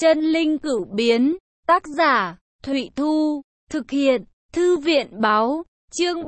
Chân linh cửu biến, tác giả, Thụy Thu, thực hiện, Thư viện báo, chương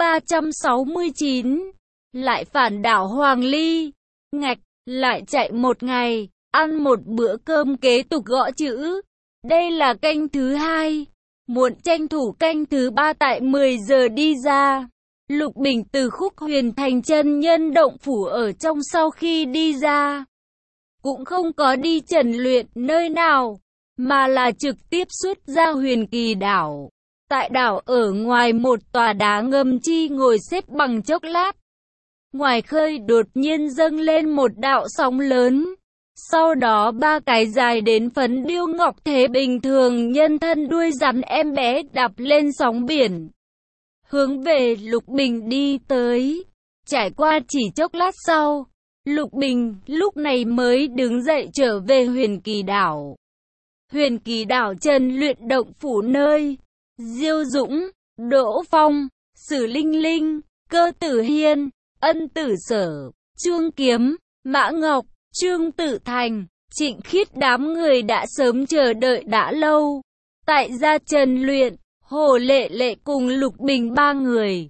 369. Lại phản đảo Hoàng Ly, ngạch, lại chạy một ngày, ăn một bữa cơm kế tục gõ chữ. Đây là canh thứ hai, muộn tranh thủ canh thứ ba tại 10 giờ đi ra. Lục Bình từ Khúc Huyền Thành chân nhân động phủ ở trong sau khi đi ra, cũng không có đi trần luyện nơi nào, mà là trực tiếp xuất ra Huyền Kỳ đảo. Tại đảo ở ngoài một tòa đá ngầm chi ngồi xếp bằng chốc lát. Ngoài khơi đột nhiên dâng lên một đạo sóng lớn. Sau đó ba cái dài đến phấn điêu ngọc thế bình thường nhân thân đuôi rắn em bé đạp lên sóng biển, hướng về Lục Bình đi tới. Trải qua chỉ chốc lát sau, Lục Bình lúc này mới đứng dậy trở về Huyền Kỳ đảo. Huyền Kỳ đảo trần luyện động phủ nơi Diêu Dũng, Đỗ Phong, Sử Linh Linh, Cơ Tử Hiên, Ân Tử Sở, Trương Kiếm, Mã Ngọc, Trương Tử Thành, Trịnh Khiết đám người đã sớm chờ đợi đã lâu. Tại gia trần luyện, Hồ Lệ Lệ cùng Lục Bình ba người.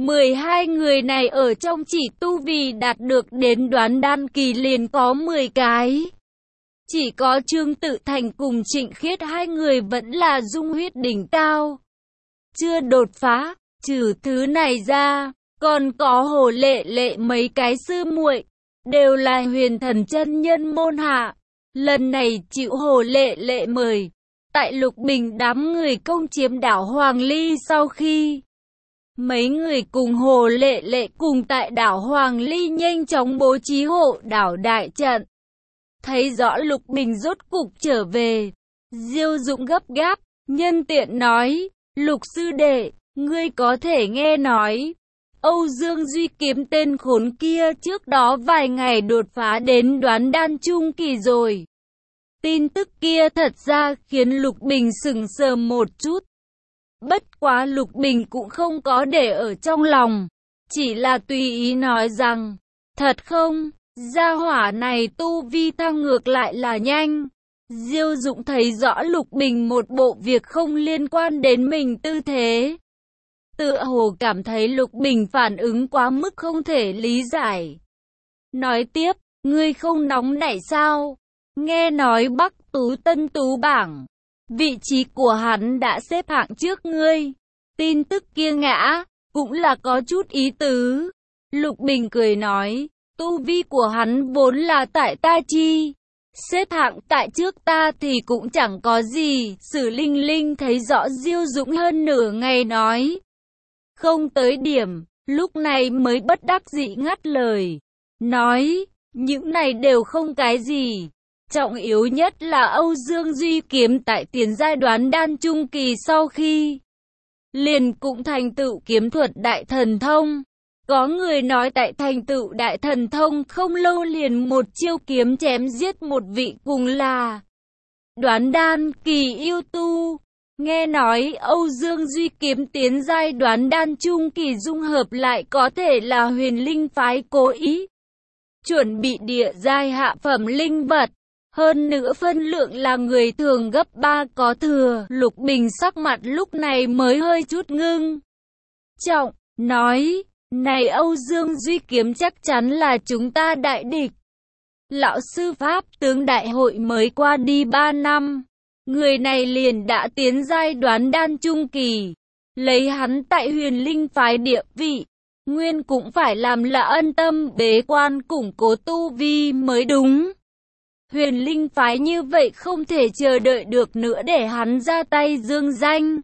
12 người này ở trong chỉ tu vi đạt được đến đoán đan kỳ liền có 10 cái. Chỉ có Trương Tự Thành cùng Trịnh Khiết hai người vẫn là dung huyết đỉnh cao, chưa đột phá. Trừ thứ này ra, còn có Hồ Lệ Lệ mấy cái sư muội, đều là huyền thần chân nhân môn hạ. Lần này chịu Hồ Lệ Lệ mời, tại Lục Bình đám người công chiếm đảo Hoàng Ly sau khi mấy người cùng Hồ Lệ Lệ cùng tại đảo Hoàng Ly nhanh chóng bố trí hộ đảo đại trận. Thấy rõ Lục Bình rốt cục trở về, Diêu Dũng gấp gáp, nhân tiện nói, Lục sư đệ, ngươi có thể nghe nói, Âu Dương Duy Kiếm tên khốn kia trước đó vài ngày đột phá đến đoán đan trung kỳ rồi. Tin tức kia thật ra khiến Lục Bình sững sờ một chút. Bất quá Lục Bình cũng không có để ở trong lòng, chỉ là tùy ý nói rằng, thật không? Gia hỏa này tu vi thăng ngược lại là nhanh. Diêu Dũng thấy rõ Lục Bình một bộ việc không liên quan đến mình tư thế, tựa hồ cảm thấy Lục Bình phản ứng quá mức không thể lý giải. Nói tiếp, ngươi không nóng nảy sao? Nghe nói Bắc Tú Tân Tú bảng, vị trí của hắn đã xếp hạng trước ngươi. Tin tức kia ngã, cũng là có chút ý tứ. Lục Bình cười nói, tu vi của hắn vốn là tại ta chi, xếp hạng tại trước ta thì cũng chẳng có gì. Sử Linh Linh thấy rõ Diêu Dũng hơn nửa ngày nói không tới điểm, lúc này mới bất đắc dĩ ngắt lời, nói, những này đều không cái gì. Trọng yếu nhất là Âu Dương Duy Kiếm tại tiền giai đoán đan trung kỳ sau khi liền cũng thành tựu kiếm thuật đại thần thông. Có người nói tại thành tựu đại thần thông không lâu liền một chiêu kiếm chém giết một vị cùng là đoán đan kỳ yêu tu. Nghe nói Âu Dương Duy Kiếm tiến giai đoán đan trung kỳ dung hợp lại có thể là Huyền Linh phái cố ý chuẩn bị địa giai hạ phẩm linh vật, hơn nữa phân lượng là người thường gấp 3 có thừa. Lục Bình sắc mặt lúc này mới hơi chút ngưng trọng, nói, này Âu Dương Duy Kiếm chắc chắn là chúng ta đại địch. Lão sư pháp tướng đại hội mới qua đi 3 năm, người này liền đã tiến giai đoán đan trung kỳ. Lấy hắn tại Huyền Linh phái địa vị, nguyên cũng phải làm là ân tâm bế quan củng cố tu vi mới đúng. Huyền Linh phái như vậy không thể chờ đợi được nữa để hắn ra tay dương danh.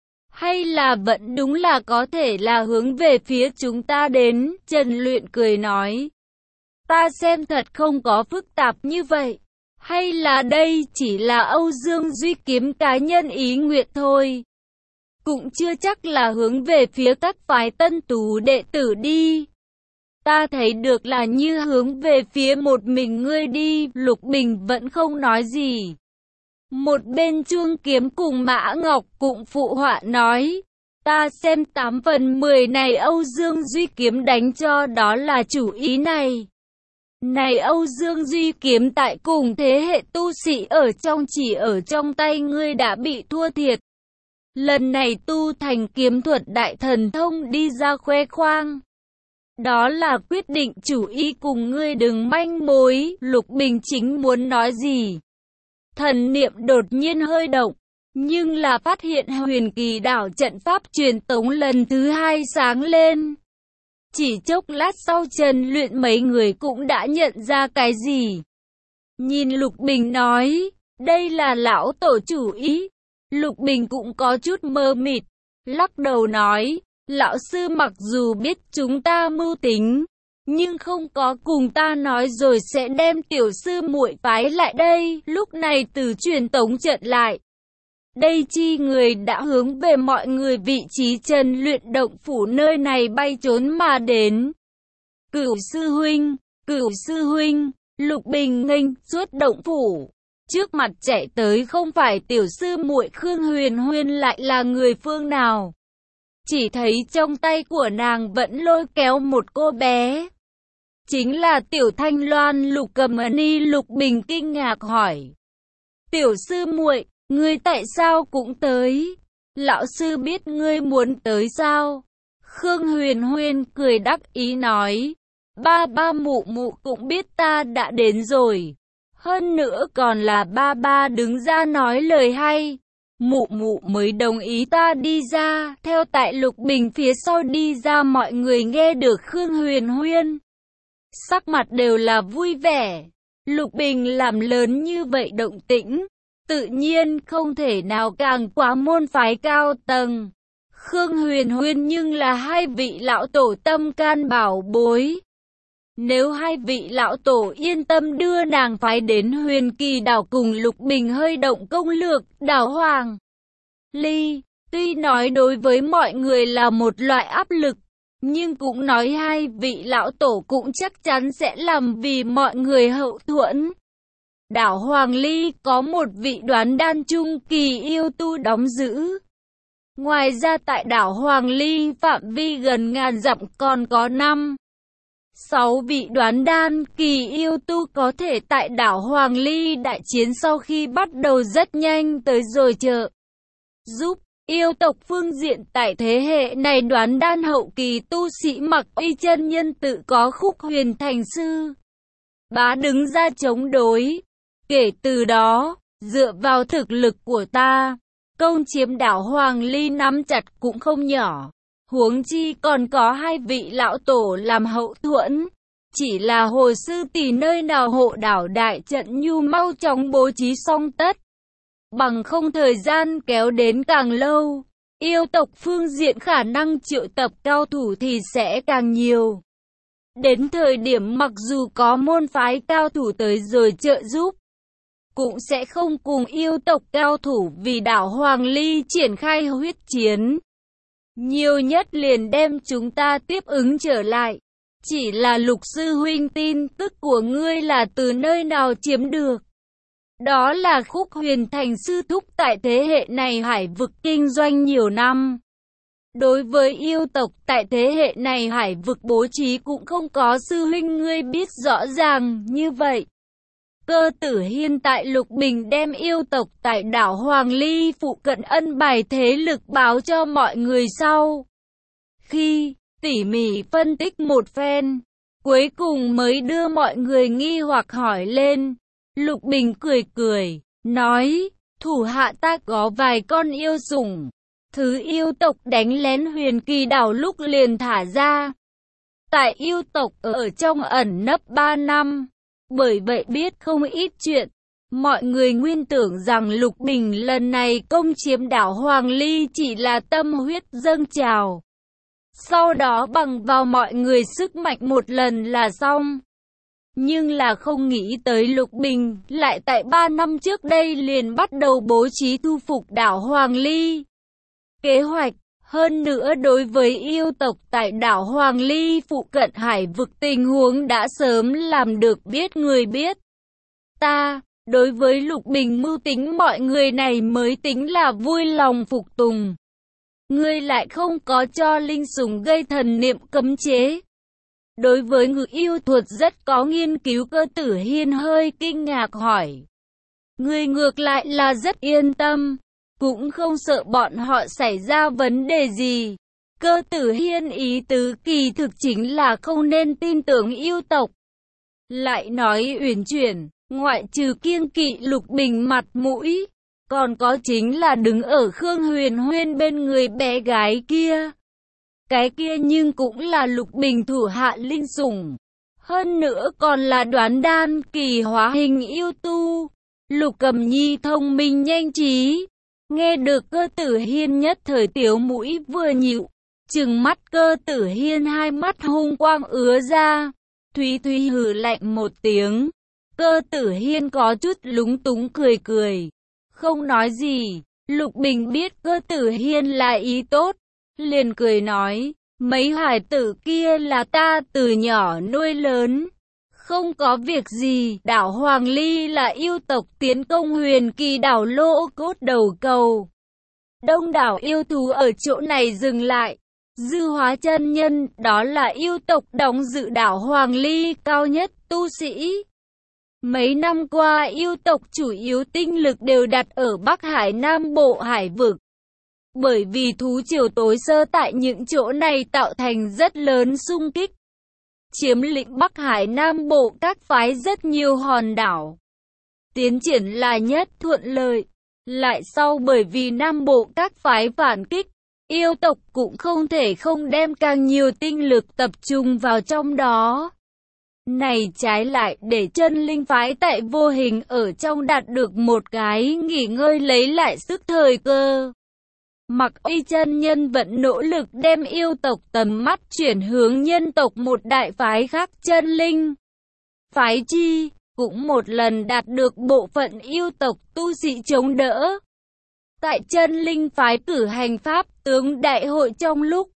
Hay là vẫn đúng là có thể là hướng về phía chúng ta đến. Trần Luyện cười nói, ta xem thật không có phức tạp như vậy. Hay là đây chỉ là Âu Dương Duy Kiếm cá nhân ý nguyện thôi. Cũng chưa chắc là hướng về phía các phái tân tú đệ tử đi. Ta thấy được là như hướng về phía một mình ngươi đi. Lục Bình vẫn không nói gì. Một bên Trương Kiếm cùng Mã Ngọc cũng phụ họa nói, ta xem 8 phần 10 này Âu Dương Duy Kiếm đánh cho đó là chủ ý này. Này Âu Dương Duy, kiếm tại cùng thế hệ tu sĩ chỉ ở trong tay ngươi đã bị thua thiệt. Lần này tu thành kiếm thuật đại thần thông đi ra khoe khoang. Đó là quyết định chủ ý cùng ngươi đừng manh mối. Lục Bình chính muốn nói gì. Thần niệm đột nhiên hơi động. Nhưng là phát hiện huyền kỳ đảo trận pháp truyền tống lần thứ hai sáng lên. Chỉ chốc lát sau Trần Luyện mấy người cũng đã nhận ra cái gì. Nhìn Lục Bình nói, đây là lão tổ chủ ý. Lục Bình cũng có chút mơ mịt, lắc đầu nói, lão sư mặc dù biết chúng ta mưu tính, nhưng không có cùng ta nói rồi sẽ đem tiểu sư muội phái lại đây. Lúc này từ truyền tống trận lại. Đây chi người đã hướng về mọi người vị trí Trần Luyện động phủ nơi này bay trốn mà đến. Cửu sư huynh, Lục Bình nghênh suốt động phủ. Trước mặt chạy tới không phải tiểu sư muội Khương Huyền Huyền lại là người phương nào. Chỉ thấy trong tay của nàng vẫn lôi kéo một cô bé. Chính là tiểu Thanh Loan Lục Cầm Ni. Lục Bình kinh ngạc hỏi. Tiểu sư muội, ngươi tại sao cũng tới? Lão sư biết ngươi muốn tới sao? Khương Huyền Huyền cười đắc ý nói. Ba mụ mụ cũng biết ta đã đến rồi. Hơn nữa còn là ba đứng ra nói lời hay. Mụ mụ mới đồng ý ta đi ra. Theo tại Lục Bình phía sau đi ra, mọi người nghe được Khương Huyền Huyền. Sắc mặt đều là vui vẻ. Lục Bình làm lớn như vậy động tĩnh, tự nhiên không thể nào càng quá môn phái cao tầng. Khương Huyền Huyền nhưng là hai vị lão tổ tâm can bảo bối. Nếu hai vị lão tổ yên tâm đưa nàng phái đến Huyền Kỳ đảo cùng Lục Bình hơi động công lược, đảo Hoàng Ly, tuy nói đối với mọi người là một loại áp lực, nhưng cũng nói hai vị lão tổ cũng chắc chắn sẽ làm vì mọi người hậu thuẫn. Đảo Hoàng Ly có một vị đoán đan trung kỳ yêu tu đóng giữ. Ngoài ra tại đảo Hoàng Ly phạm vi gần ngàn dặm còn có 6 vị đoán đan kỳ yêu tu có thể tại đảo Hoàng Ly đại chiến sau khi bắt đầu rất nhanh tới rồi trợ giúp yêu tộc phương diện. Tại thế hệ này đoán đan hậu kỳ tu sĩ Mặc Y chân nhân tự có Khúc Huyền thành sư bá đứng ra chống đối. Kể từ đó, dựa vào thực lực của ta, công chiếm đảo Hoàng Ly nắm chặt cũng không nhỏ. Huống chi còn có hai vị lão tổ làm hậu thuẫn. Chỉ là Hồ sư tỷ nơi nào hộ đảo đại trận nhu mau chóng bố trí xong tất. Bằng không thời gian kéo đến càng lâu, yêu tộc phương diện khả năng triệu tập cao thủ thì sẽ càng nhiều. Đến thời điểm mặc dù có môn phái cao thủ tới rồi trợ giúp, cũng sẽ không cùng yêu tộc cao thủ vì đảo Hoàng Ly triển khai huyết chiến. Nhiều nhất liền đem chúng ta tiếp ứng trở lại. Chỉ là Lục sư huynh tin tức của ngươi là từ nơi nào chiếm được? Đó là Khúc Huyền thành sư thúc tại thế hệ này hải vực kinh doanh nhiều năm. Đối với yêu tộc tại thế hệ này hải vực bố trí cũng không có sư huynh ngươi biết rõ ràng như vậy. Cơ Tử Hiên tại Lục Bình đem yêu tộc tại đảo Hoàng Ly phụ cận ân bài thế lực báo cho mọi người sau. Khi tỉ mỉ phân tích một phen, cuối cùng mới đưa mọi người nghi hoặc hỏi lên. Lục Bình cười, nói, thủ hạ ta có vài con yêu sủng. Thứ yêu tộc đánh lén Huyền Kỳ đảo lúc liền thả ra. Tại yêu tộc ở trong ẩn nấp 3 năm. Bởi vậy biết không ít chuyện. Mọi người nguyên tưởng rằng Lục Bình lần này công chiếm đảo Hoàng Ly chỉ là tâm huyết dâng trào. Sau đó bằng vào mọi người sức mạnh một lần là xong. Nhưng là không nghĩ tới Lục Bình lại tại 3 năm trước đây liền bắt đầu bố trí thu phục đảo Hoàng Ly. Kế hoạch, hơn nữa đối với yêu tộc tại đảo Hoàng Ly phụ cận hải vực tình huống đã sớm làm được biết người biết. Đối với Lục Bình mưu tính mọi người này mới tính là vui lòng phục tùng. Ngươi lại không có cho linh sủng gây thần niệm cấm chế. Đối với ngự yêu thuật rất có nghiên cứu, Cơ Tử Hiên hơi kinh ngạc hỏi. Người ngược lại là rất yên tâm, cũng không sợ bọn họ xảy ra vấn đề gì. Cơ Tử Hiên ý tứ kỳ thực chính là không nên tin tưởng yêu tộc. Lại nói uyển chuyển, ngoại trừ kiêng kỵ Lục Bình mặt mũi, còn có chính là đứng ở Khương Huyền Huyên bên người bé gái kia. Cái kia nhưng cũng là Lục Bình thủ hạ linh sủng. Hơn nữa còn là Đoán Đan kỳ hóa hình yêu tu. Lục Cầm Nhi thông minh nhanh trí. Nghe được Cơ Tử Hiên nhất thời tiểu mũi vừa nhịu. Trừng mắt Cơ Tử Hiên hai mắt hung quang ứa ra. Thúy Thúy hừ lạnh một tiếng. Cơ Tử Hiên có chút lúng túng cười cười. Không nói gì. Lục Bình biết Cơ Tử Hiên là ý tốt. Liền cười nói. Mấy hải tử kia là ta từ nhỏ nuôi lớn. Không có việc gì. Đảo Hoàng Ly là yêu tộc tiến công huyền kỳ đảo Lô Cốt đầu cầu. Đông đảo yêu thú ở chỗ này dừng lại. Dư Hóa chân nhân, đó là yêu tộc đóng giữ đảo Hoàng Ly cao nhất tu sĩ. Mấy năm qua yêu tộc chủ yếu tinh lực đều đặt ở Bắc Hải Nam Bộ hải vực. Bởi vì thú triều tối sơ tại những chỗ này tạo thành rất lớn xung kích. Chiếm lĩnh Bắc Hải Nam Bộ các phái rất nhiều hòn đảo. Tiến triển là nhất thuận lợi. Lại sau bởi vì Nam Bộ các phái phản kích, yêu tộc cũng không thể không đem càng nhiều tinh lực tập trung vào trong đó. Này trái lại để chân linh phái tại vô hình ở trong đạt được một cái nghỉ ngơi lấy lại sức thời cơ. Mặc Y chân nhân vẫn nỗ lực đem yêu tộc tầm mắt chuyển hướng nhân tộc một đại phái khác chân linh. Phái chi cũng một lần đạt được bộ phận yêu tộc tu sĩ chống đỡ. Tại chân linh phái cử hành pháp tướng đại hội trong lúc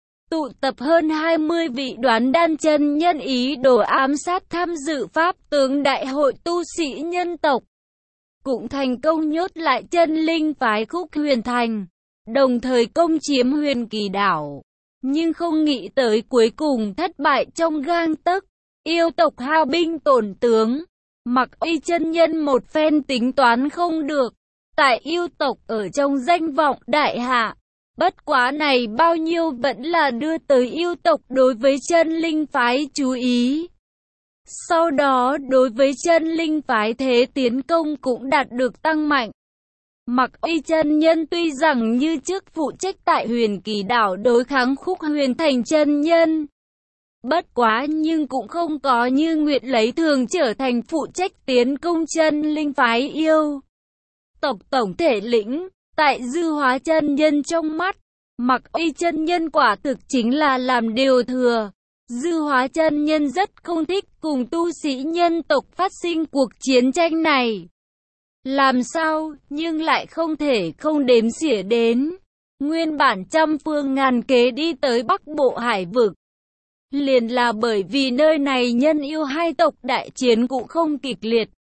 tụ tập hơn 20 vị Đoán Đan chân nhân ý đồ ám sát tham dự pháp tướng đại hội tu sĩ nhân tộc. Cũng thành công nhốt lại chân linh phái Khúc Huyền Thành, đồng thời công chiếm Huyền Kỳ đảo. Nhưng không nghĩ tới cuối cùng thất bại trong gang tấc, yêu tộc hao binh tổn tướng. Mặc Y chân nhân một phen tính toán không được, tại yêu tộc ở trong danh vọng đại hạ. Bất quá này bao nhiêu vẫn là đưa tới yêu tộc đối với chân linh phái chú ý. Sau đó đối với chân linh phái thế tiến công cũng đạt được tăng mạnh. Mặc Y chân nhân tuy rằng như trước phụ trách tại Huyền Kỳ đảo đối kháng Khúc Huyền Thành chân nhân. Bất quá nhưng cũng không có như nguyện lấy thường trở thành phụ trách tiến công chân linh phái yêu tộc tổng thể lĩnh. Tại Dư Hóa chân nhân trong mắt, Mặc Y chân nhân quả thực chính là làm điều thừa. Dư Hóa chân nhân rất không thích cùng tu sĩ nhân tộc phát sinh cuộc chiến tranh này. Làm sao, nhưng lại không thể không đếm xỉa đến. Nguyên bản trăm phương ngàn kế đi tới Bắc Bộ hải vực. Liền là bởi vì nơi này nhân yêu hai tộc đại chiến cũng không kịch liệt.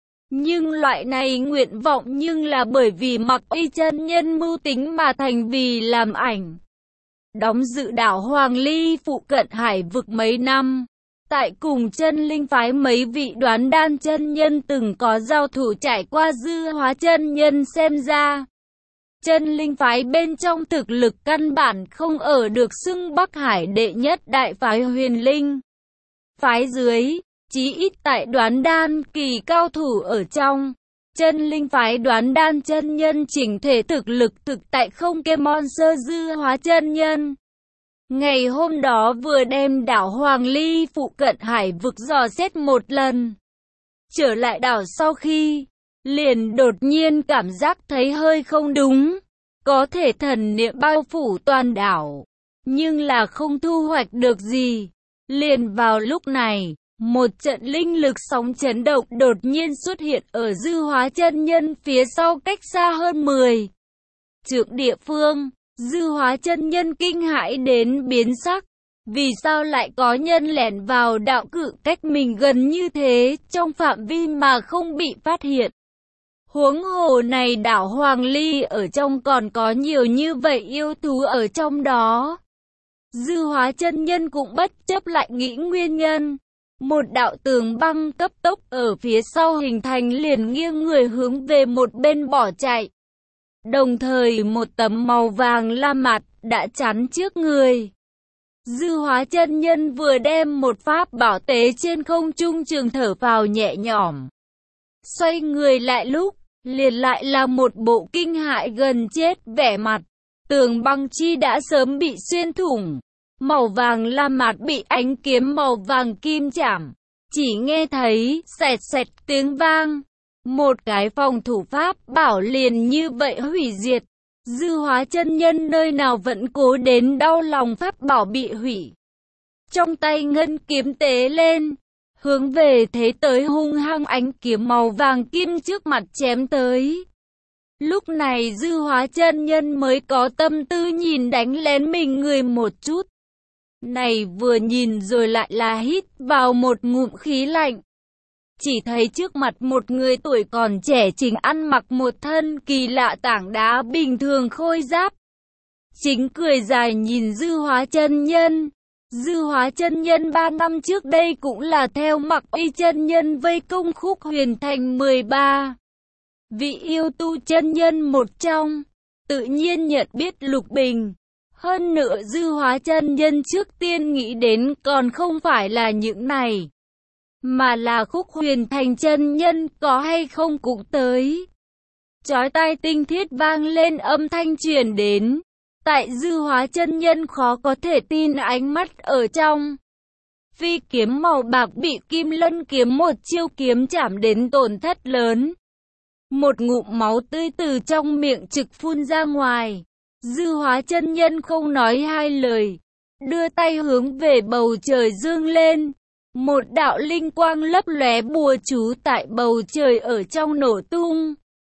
Nhưng loại này nguyện vọng nhưng là bởi vì Mặc Y chân nhân mưu tính mà thành vì làm ảnh. Đóng giữ đảo Hoàng Ly phụ cận hải vực mấy năm. Tại cùng chân linh phái mấy vị Đoán Đan chân nhân từng có giao thủ trải qua Dư Hóa chân nhân xem ra. Chân linh phái bên trong thực lực căn bản không ở được xưng Bắc Hải đệ nhất đại phái Huyền Linh. Phái dưới, chí ít tại Đoán Đan kỳ cao thủ ở trong. Chân linh phái Đoán Đan chân nhân chỉnh thể thực lực thực tại không kém Monster Dư Hóa chân nhân. Ngày hôm đó vừa đem đảo Hoàng Ly phụ cận hải vực dò xét một lần. Trở lại đảo sau khi, liền đột nhiên cảm giác thấy hơi không đúng. Có thể thần niệm bao phủ toàn đảo, nhưng là không thu hoạch được gì. Liền vào lúc này, một trận linh lực sóng chấn động đột nhiên xuất hiện ở Dư Hóa chân nhân phía sau cách xa hơn 10 trượng địa phương. Dư Hóa chân nhân kinh hãi đến biến sắc. Vì sao lại có nhân lẻn vào đạo cự cách mình gần như thế, trong phạm vi mà không bị phát hiện? Huống hồ này đảo Hoàng Ly ở trong còn có nhiều như vậy yêu thú ở trong đó. Dư Hóa chân nhân cũng bất chấp lại nghĩ nguyên nhân. Một đạo tường băng cấp tốc ở phía sau hình thành, liền nghiêng người hướng về một bên bỏ chạy. Đồng thời một tấm màu vàng lam mặt đã chắn trước người. Dư Hóa chân nhân vừa đem một pháp bảo tế trên không trung, trường thở phào nhẹ nhõm. Xoay người lại lúc, liền lại là một bộ kinh hại gần chết vẻ mặt. Tường băng chi đã sớm bị xuyên thủng. Màu vàng lam mặt bị ánh kiếm màu vàng kim chạm. Chỉ nghe thấy xẹt xẹt tiếng vang. Một cái phòng thủ pháp bảo liền như vậy hủy diệt. Dư Hóa chân nhân nơi nào vẫn cố đến đau lòng pháp bảo bị hủy. Trong tay ngân kiếm tế lên, hướng về thế tới hung hăng ánh kiếm màu vàng kim trước mặt chém tới. Lúc này Dư Hóa chân nhân mới có tâm tư nhìn đánh lén mình người một chút. Này vừa nhìn rồi lại là hít vào một ngụm khí lạnh. Chỉ thấy trước mặt một người tuổi còn trẻ chính ăn mặc một thân kỳ lạ tảng đá bình thường khôi giáp. Chính cười dài nhìn Dư Hóa chân nhân. Dư Hóa chân nhân 3 năm trước đây cũng là theo Mặc Uy chân nhân vây công Khúc Huyền Thành 13. Vị yêu tu chân nhân một trong, tự nhiên nhận biết Lục Bình. Hơn nữa Dư Hóa chân nhân trước tiên nghĩ đến còn không phải là những này, mà là Khúc Huyền Thành chân nhân có hay không cũng tới. Chói tai tinh thiết vang lên, âm thanh truyền đến. Tại Dư Hóa chân nhân khó có thể tin ánh mắt ở trong. Phi kiếm màu bạc bị Kim Lân kiếm một chiêu kiếm chạm đến tổn thất lớn. Một ngụm máu tươi từ trong miệng trực phun ra ngoài. Dư Hóa chân nhân không nói hai lời, đưa tay hướng về bầu trời giương lên. Một đạo linh quang lấp lóe bùa chú tại bầu trời ở trong nổ tung.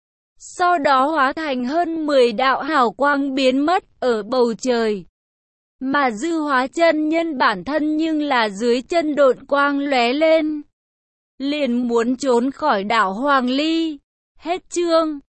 Sau đó hóa thành hơn 10 đạo hào quang biến mất ở bầu trời. Mà Dư Hóa chân nhân bản thân nhưng là dưới chân độn quang lóe lên. Liền muốn trốn khỏi đảo Hoàng Ly. Hết chương.